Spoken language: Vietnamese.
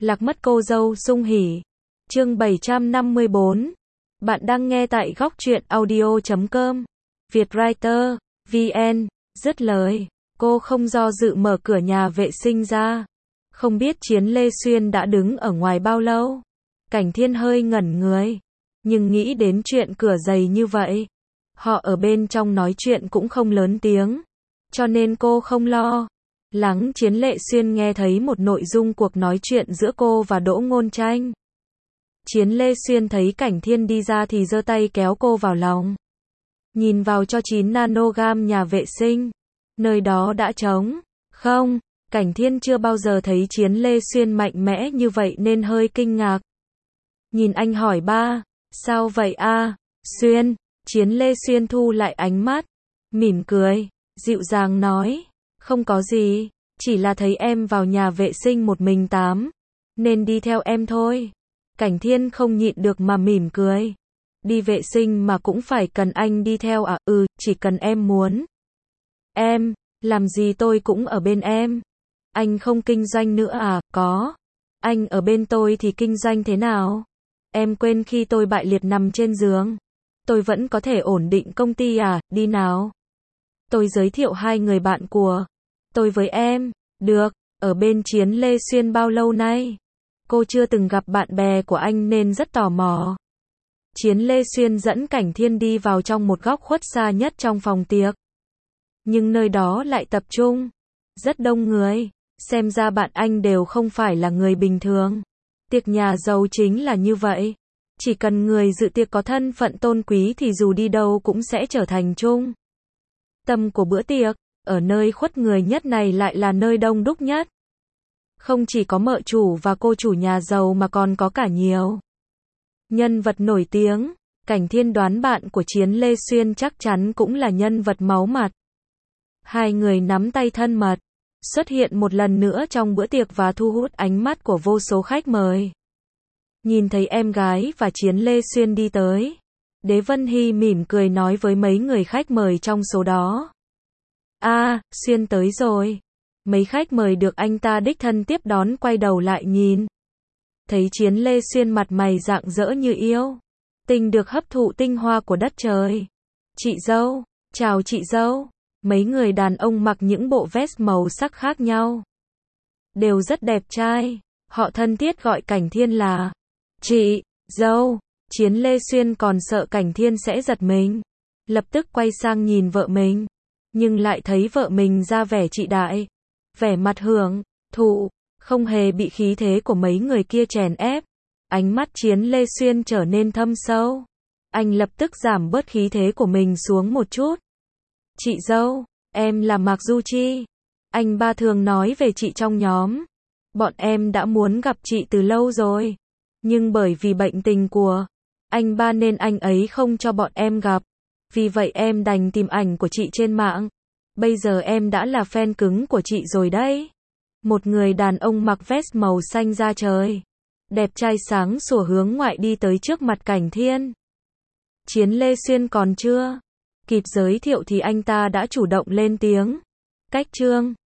Lạc mất cô dâu sung hỉ. Chương 754. Bạn đang nghe tại góc truyện audio.com. Vietwriter, VN. Dứt lời, cô không do dự mở cửa nhà vệ sinh ra. Không biết Chiến Lê Xuyên đã đứng ở ngoài bao lâu. Cảnh Thiên hơi ngẩn người. Nhưng nghĩ đến chuyện cửa dày như vậy. Họ ở bên trong nói chuyện cũng không lớn tiếng. Cho nên cô không lo lắng Chiến Lê Xuyên nghe thấy một nội dung cuộc nói chuyện giữa cô và Đỗ Ngôn Tranh. Chiến Lê Xuyên thấy Cảnh Thiên đi ra thì giơ tay kéo cô vào lòng. Nhìn vào cho 9 nanogam nhà vệ sinh. Nơi đó đã trống. Không, Cảnh Thiên chưa bao giờ thấy Chiến Lê Xuyên mạnh mẽ như vậy nên hơi kinh ngạc. Nhìn anh hỏi ba, sao vậy a? Xuyên, Chiến Lê Xuyên thu lại ánh mắt, mỉm cười, dịu dàng nói, không có gì, chỉ là thấy em vào nhà vệ sinh một mình tắm, nên đi theo em thôi. Cảnh Thiên không nhịn được mà mỉm cười. Đi vệ sinh mà cũng phải cần anh đi theo à? Ừ, chỉ cần em muốn. Em, làm gì tôi cũng ở bên em. Anh không kinh doanh nữa à? Có. Anh ở bên tôi thì kinh doanh thế nào? Em quên khi tôi bại liệt nằm trên giường. Tôi vẫn có thể ổn định công ty à? Đi nào. Tôi giới thiệu 2 người bạn của tôi với em. Được, ở bên Chiến Lê Xuyên bao lâu nay? Cô chưa từng gặp bạn bè của anh nên rất tò mò. Chiến Lê Xuyên dẫn Cảnh Thiên đi vào trong một góc khuất xa nhất trong phòng tiệc. Nhưng nơi đó lại tập trung rất đông người. Xem ra bạn anh đều không phải là người bình thường. Tiệc nhà giàu chính là như vậy. Chỉ cần người dự tiệc có thân phận tôn quý thì dù đi đâu cũng sẽ trở thành trung tâm của bữa tiệc. Ở nơi khuất người nhất này lại là nơi đông đúc nhất. Không chỉ có mợ chủ và cô chủ nhà giàu mà còn có cả nhiều nhân vật nổi tiếng. Cảnh Thiên đoán bạn của Chiến Lê Xuyên chắc chắn cũng là nhân vật máu mặt. 2 người nắm tay thân mật, xuất hiện một lần nữa trong bữa tiệc và thu hút ánh mắt của vô số khách mời. Nhìn thấy em gái và Chiến Lê Xuyên đi tới, Đế Vân Hy mỉm cười nói với mấy người khách mời trong số đó. Xuyên tới rồi. Mấy khách mời được anh ta đích thân tiếp đón quay đầu lại nhìn. Thấy Chiến Lê Xuyên mặt mày rạng rỡ như yêu tinh được hấp thụ tinh hoa của đất trời. Chị dâu, chào chị dâu. Mấy người đàn ông mặc những bộ vest màu sắc khác nhau, đều rất đẹp trai. Họ thân thiết gọi Cảnh Thiên là chị dâu. Chiến Lê Xuyên còn sợ Cảnh Thiên sẽ giật mình, lập tức quay sang nhìn vợ mình, nhưng lại thấy vợ mình ra vẻ trị đại, vẻ mặt hưởng thụ, không hề bị khí thế của mấy người kia chèn ép. Ánh mắt Chiến Lê Xuyên trở nên thâm sâu. Anh lập tức giảm bớt khí thế của mình xuống một chút. Chị dâu, em là Mạc Du Chi. Anh ba thường nói về chị trong nhóm. Bọn em đã muốn gặp chị từ lâu rồi. Nhưng bởi vì bệnh tình của anh ba nên anh ấy không cho bọn em gặp. Vì vậy em đành tìm ảnh của chị trên mạng. Bây giờ em đã là fan cứng của chị rồi đấy. Một người đàn ông mặc vest màu xanh da trời, đẹp trai sáng sủa hướng ngoại đi tới trước mặt Cảnh Thiên. Chiến Lê Xuyên còn chưa kịp giới thiệu thì anh ta đã chủ động lên tiếng. Cách chương